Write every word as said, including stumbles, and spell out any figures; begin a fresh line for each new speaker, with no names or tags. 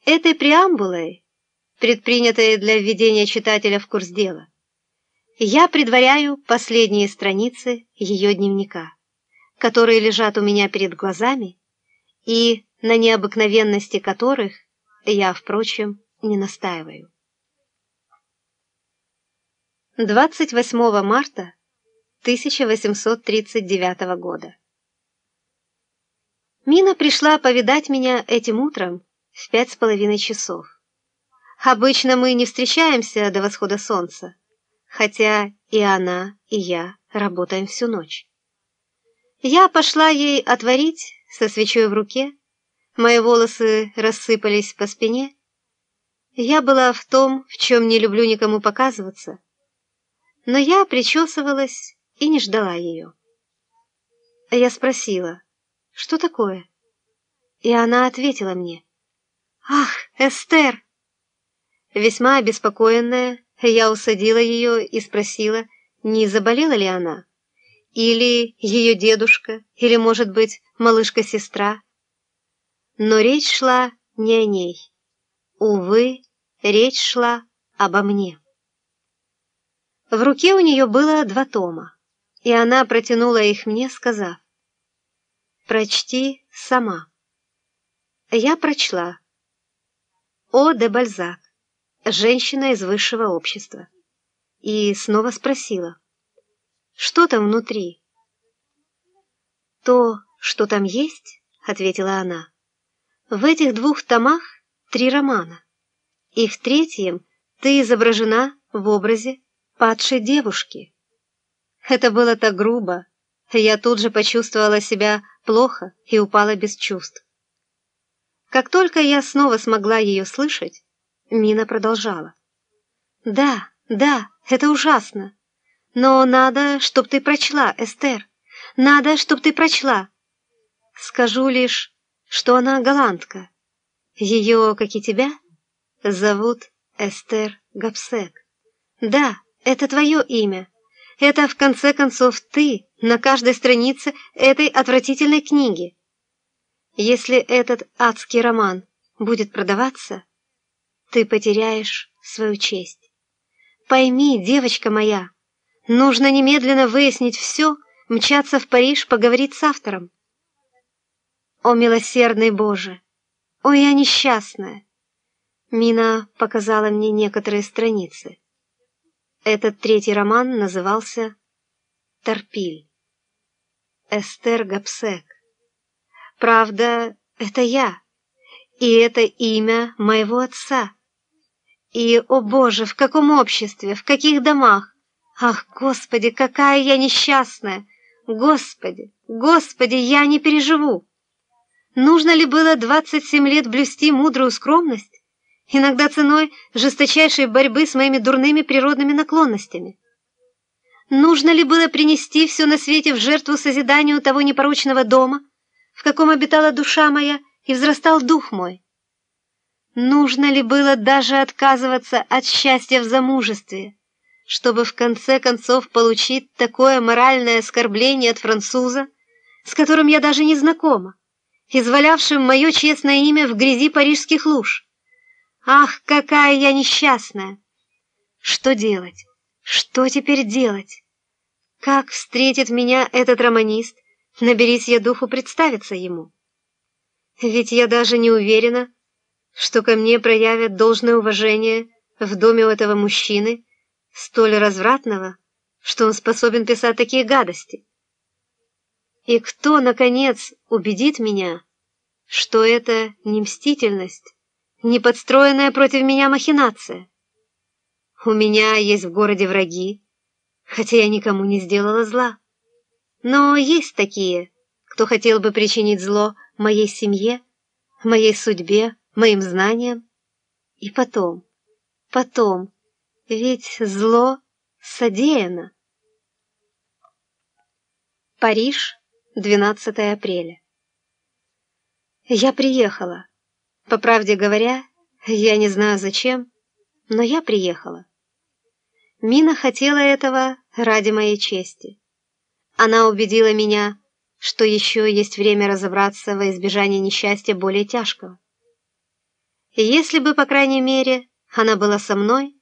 Этой преамбулой, предпринятой для введения читателя в курс дела, я предваряю последние страницы ее дневника, которые лежат у меня перед глазами и на необыкновенности которых я, впрочем, не настаиваю. двадцать восьмого марта тысяча восемьсот тридцать девятого года. Мина пришла повидать меня этим утром в пять с половиной часов. Обычно мы не встречаемся до восхода солнца, хотя и она, и я работаем всю ночь. Я пошла ей отворить со свечой в руке, мои волосы рассыпались по спине. Я была в том, в чем не люблю никому показываться, но я причесывалась и не ждала ее. Я спросила, что такое? И она ответила мне: «Ах, Эстер!» Весьма обеспокоенная, я усадила ее и спросила, не заболела ли она, или ее дедушка, или, может быть, малышка-сестра. Но речь шла не о ней. Увы, речь шла обо мне. В руке у нее было два тома, и она протянула их мне, сказав: «Прочти сама». Я прочла. О де Бальзак, женщина из высшего общества, и снова спросила: «Что там внутри?» «То, что там есть, — ответила она, — в этих двух томах три романа, и в третьем ты изображена в образе падшей девушки». Это было так грубо, я тут же почувствовала себя плохо и упала без чувств. Как только я снова смогла ее слышать, Мина продолжала: «Да, да, это ужасно, но надо, чтоб ты прочла, Эстер, надо, чтоб ты прочла. Скажу лишь, что она голландка. Ее, как и тебя, зовут Эстер Гапсек. Да, это твое имя. Это, в конце концов, ты на каждой странице этой отвратительной книги. Если этот адский роман будет продаваться, ты потеряешь свою честь. Пойми, девочка моя, нужно немедленно выяснить все, мчаться в Париж, поговорить с автором». «О, милосердный Боже! О, я несчастная!» Мина показала мне некоторые страницы. Этот третий роман назывался «Торпиль». Эстер Гапсек. Правда, это я, и это имя моего отца. И, о Боже, в каком обществе, в каких домах! Ах, Господи, какая я несчастная! Господи, Господи, я не переживу! Нужно ли было двадцать семь лет блюсти мудрую скромность, иногда ценой жесточайшей борьбы с моими дурными природными наклонностями? Нужно ли было принести все на свете в жертву созиданию того непорочного дома, в каком обитала душа моя и взрастал дух мой? Нужно ли было даже отказываться от счастья в замужестве, чтобы в конце концов получить такое моральное оскорбление от француза, с которым я даже не знакома, извалявшим мое честное имя в грязи парижских луж? Ах, какая я несчастная! Что делать? Что теперь делать? Как встретит меня этот романист, наберись я духу представиться ему? Ведь я даже не уверена, что ко мне проявят должное уважение в доме у этого мужчины, столь развратного, что он способен писать такие гадости. И кто, наконец, убедит меня, что это не мстительность, не подстроенная против меня махинация? У меня есть в городе враги, хотя я никому не сделала зла. Но есть такие, кто хотел бы причинить зло моей семье, моей судьбе, моим знаниям. И потом, потом, ведь зло содеяно. Париж, двенадцатое апреля. Я приехала. По правде говоря, я не знаю зачем, но я приехала. Мина хотела этого ради моей чести. Она убедила меня, что еще есть время разобраться во избежание несчастья более тяжкого. Если бы, по крайней мере, она была со мной,